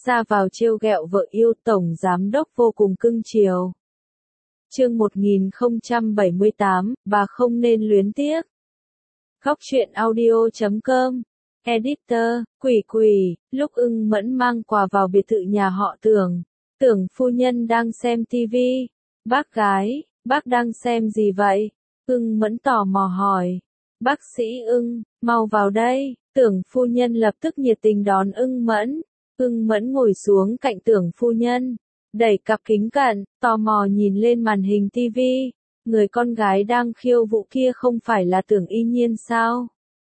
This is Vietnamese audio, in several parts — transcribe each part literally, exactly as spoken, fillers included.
ra vào trêu ghẹo vợ yêu, tổng giám đốc vô cùng cưng chiều. Chương một nghìn không trăm bảy mươi tám, bà không nên luyến tiếc. Góc truyện audio chấm com. Editor, Quỷ Quỷ, lúc Ưng Mẫn mang quà vào biệt thự nhà họ Tưởng, Tưởng phu nhân đang xem tivi. Bác gái, bác đang xem gì vậy? Ưng Mẫn tò mò hỏi. Bác sĩ Ưng, mau vào đây. Tưởng phu nhân lập tức nhiệt tình đón Ưng Mẫn. Ưng Mẫn ngồi xuống cạnh Tưởng phu nhân, đẩy cặp kính cận, tò mò nhìn lên màn hình tivi. Người con gái đang khiêu vũ kia không phải là Tưởng Y Nhiên sao?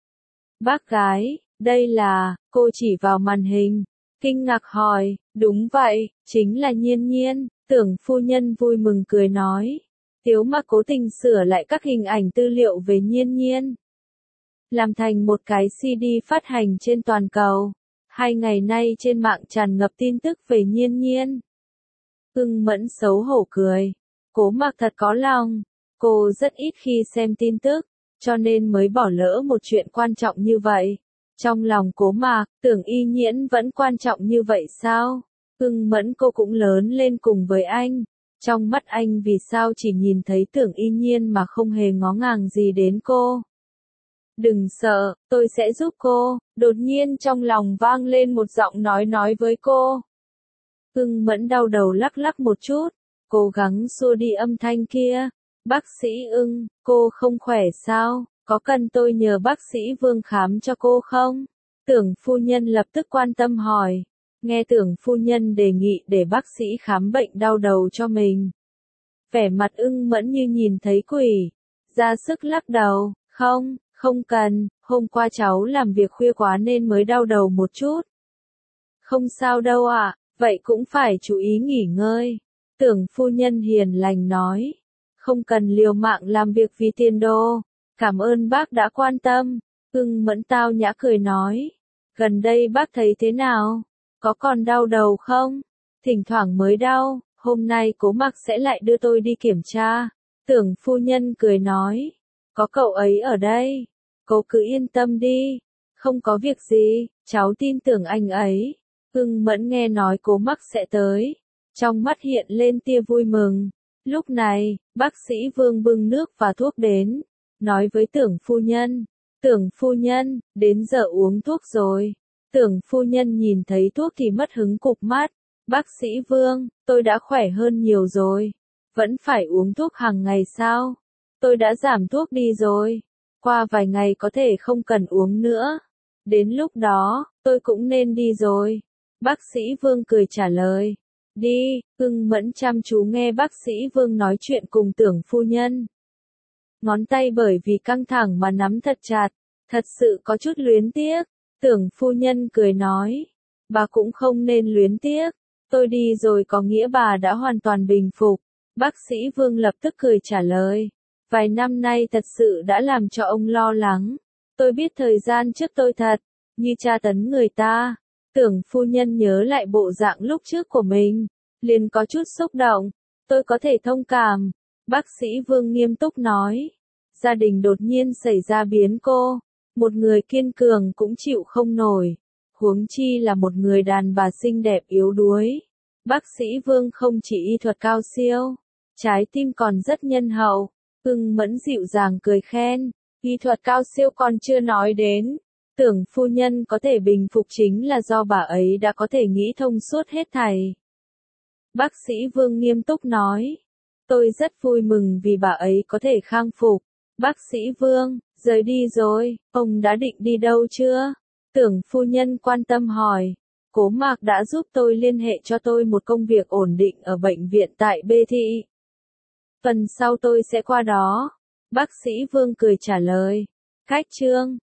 Bác gái, đây là, cô chỉ vào màn hình, kinh ngạc hỏi. Đúng vậy, chính là Nhiên Nhiên. Tưởng phu nhân vui mừng cười nói. Tiếu mà cố tình sửa lại các hình ảnh tư liệu về Nhiên Nhiên, làm thành một cái xê đê phát hành trên toàn cầu. Hai ngày nay trên mạng tràn ngập tin tức về Nhiên Nhiên. Ưng Mẫn xấu hổ cười. Cố Mạc thật có lòng. Cô rất ít khi xem tin tức, cho nên mới bỏ lỡ một chuyện quan trọng như vậy. Trong lòng Cố Mạc, Tưởng Y Nhiên vẫn quan trọng như vậy sao? Ưng Mẫn cô cũng lớn lên cùng với anh. Trong mắt anh vì sao chỉ nhìn thấy Tưởng Y Nhiên mà không hề ngó ngàng gì đến cô? Đừng sợ, tôi sẽ giúp cô. Đột nhiên trong lòng vang lên một giọng nói nói với cô. Ưng Mẫn đau đầu lắc lắc một chút, cố gắng xua đi âm thanh kia. Bác sĩ Ưng, cô không khỏe sao? Có cần tôi nhờ bác sĩ Vương khám cho cô không? Tưởng phu nhân lập tức quan tâm hỏi. Nghe Tưởng phu nhân đề nghị để bác sĩ khám bệnh đau đầu cho mình, vẻ mặt Ưng Mẫn như nhìn thấy quỷ, ra sức lắc đầu. Không, không cần, hôm qua cháu làm việc khuya quá nên mới đau đầu một chút. Không sao đâu ạ, à, vậy cũng phải chú ý nghỉ ngơi. Tưởng phu nhân hiền lành nói. Không cần liều mạng làm việc vì tiền đô. Cảm ơn bác đã quan tâm. Ưng Mẫn tao nhã cười nói. Gần đây bác thấy thế nào? Có còn đau đầu không? Thỉnh thoảng mới đau, hôm nay Cố Mạc sẽ lại đưa tôi đi kiểm tra. Tưởng phu nhân cười nói. Có cậu ấy ở đây. Cô cứ yên tâm đi. Không có việc gì, cháu tin tưởng anh ấy. Ưng Mẫn nghe nói Cố Mạc sẽ tới, trong mắt hiện lên tia vui mừng. Lúc này, bác sĩ Vương bưng nước và thuốc đến, nói với Tưởng phu nhân. Tưởng phu nhân, đến giờ uống thuốc rồi. Tưởng phu nhân nhìn thấy thuốc thì mất hứng cụp mắt. Bác sĩ Vương, tôi đã khỏe hơn nhiều rồi. Vẫn phải uống thuốc hàng ngày sao? Tôi đã giảm thuốc đi rồi. Qua vài ngày có thể không cần uống nữa. Đến lúc đó, tôi cũng nên đi rồi. Bác sĩ Vương cười trả lời. Đi. Ưng Mẫn chăm chú nghe bác sĩ Vương nói chuyện cùng Tưởng phu nhân. Ngón tay bởi vì căng thẳng mà nắm thật chặt, thật sự có chút luyến tiếc. Tưởng phu nhân cười nói. Bà cũng không nên luyến tiếc. Tôi đi rồi có nghĩa bà đã hoàn toàn bình phục. Bác sĩ Vương lập tức cười trả lời. Vài năm nay thật sự đã làm cho ông lo lắng. Tôi biết thời gian trước tôi thật, như tra tấn người ta. Tưởng phu nhân nhớ lại bộ dạng lúc trước của mình, liền có chút xúc động. Tôi có thể thông cảm. Bác sĩ Vương nghiêm túc nói. Gia đình đột nhiên xảy ra biến cố. Một người kiên cường cũng chịu không nổi. Huống chi là một người đàn bà xinh đẹp yếu đuối. Bác sĩ Vương không chỉ y thuật cao siêu, trái tim còn rất nhân hậu. Ưng Mẫn dịu dàng cười khen. Y thuật cao siêu còn chưa nói đến. Tưởng phu nhân có thể bình phục chính là do bà ấy đã có thể nghĩ thông suốt hết thảy. Bác sĩ Vương nghiêm túc nói. Tôi rất vui mừng vì bà ấy có thể khang phục. Bác sĩ Vương, rời đi rồi, ông đã định đi đâu chưa? Tưởng phu nhân quan tâm hỏi. Cố Mạc đã giúp tôi liên hệ cho tôi một công việc ổn định ở bệnh viện tại B thị. Tuần sau tôi sẽ qua đó. Bác sĩ Vương cười trả lời. Khách trương,